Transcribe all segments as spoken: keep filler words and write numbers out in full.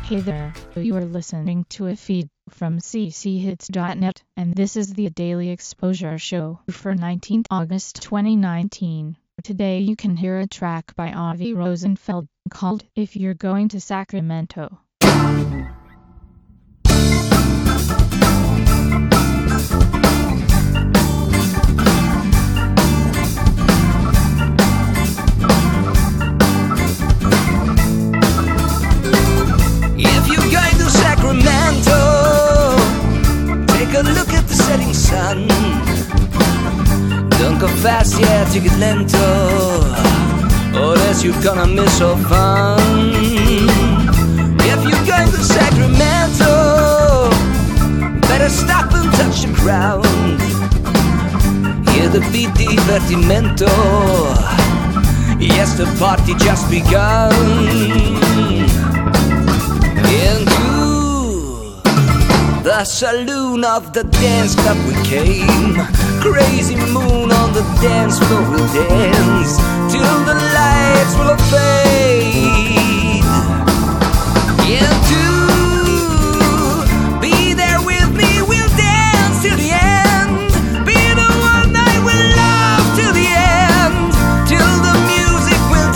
Hey there, you are listening to a feed from c c hits dot net, and this is the Daily Exposure Show for nineteenth August twenty nineteen. Today you can hear a track by Avi Rosenfeld called If You're Going to Sacramento. Sun. Don't go fast, yeah, take it lento, or else you're gonna miss all fun. If you're going to Sacramento, better stop and touch the ground. Hear the beat, divertimento. Yes, the party just begun. Into the saloon of the dance club we came. Crazy moon on the dance floor will dance till the lights will fade. Yeah, to be there with me, we'll dance till the end. Be the one I will love till the end, till the music will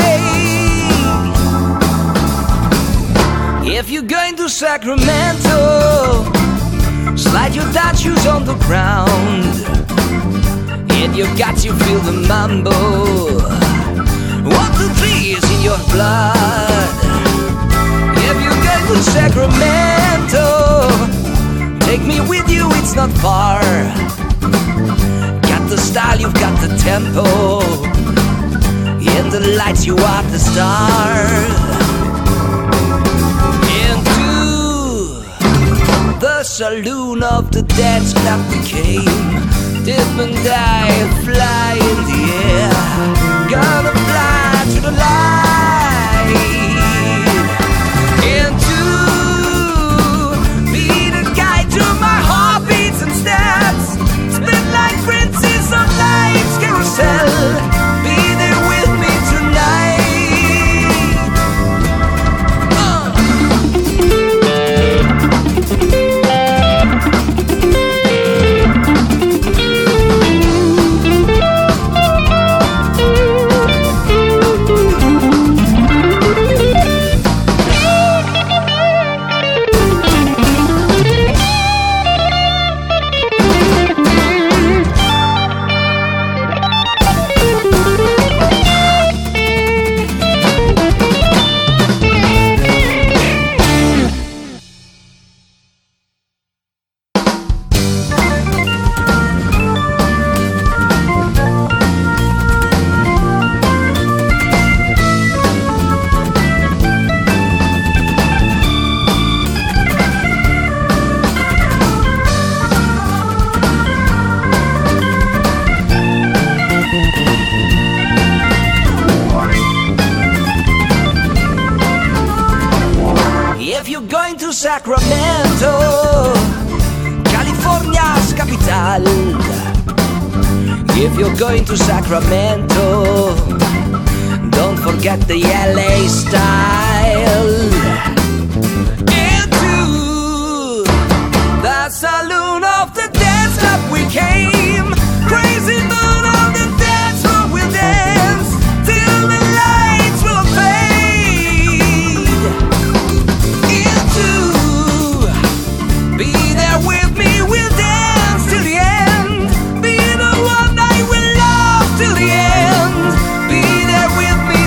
die. If you're going to Sacramento, slide your dance shoes on the ground. In your guts you feel the mambo. One, two, three is in your blood. If you get to Sacramento, take me with you, it's not far. Got the style, you've got the tempo. In the lights you are the star. The saloon of the dance club we came. Dip and die, fly in the air. Gonna fly to the light. And to be the guide to my heartbeats and steps. Spin like princes on life's carousel. Be there with me tonight. Sacramento, California's capital. If you're going to Sacramento, don't forget the L A style. Into the saloon of the dance club we came. Crazy moon on the dance floor we'll dance till the lights will fade. Be there with me, we'll dance till the end. Be the one I will love till the end. Be there with me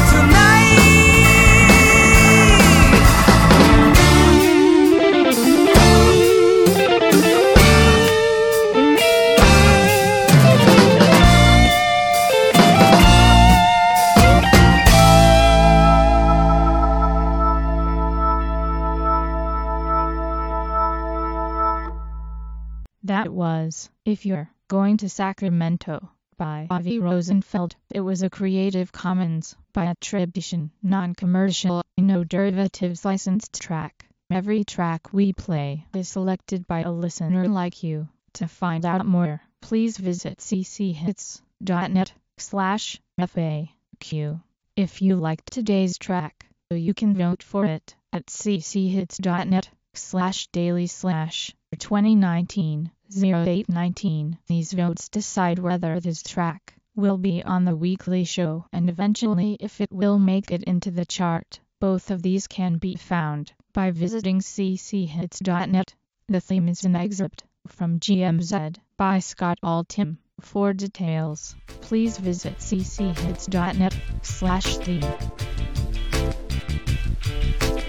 That was If You're Going to Sacramento by Avi Rosenfeld. It was a Creative Commons by attribution, non-commercial, no derivatives licensed track. Every track we play is selected by a listener like you. To find out more, please visit c c hits dot net slash F A Q. If you liked today's track, you can vote for it at cchits.net slash daily slash twenty nineteen oh eight nineteen. These votes decide whether this track will be on the weekly show and eventually if it will make it into the chart. Both of these can be found by visiting c c hits dot net. The theme is an excerpt from G M Z by Scott Altham. For details, please visit c c hits dot net slash theme.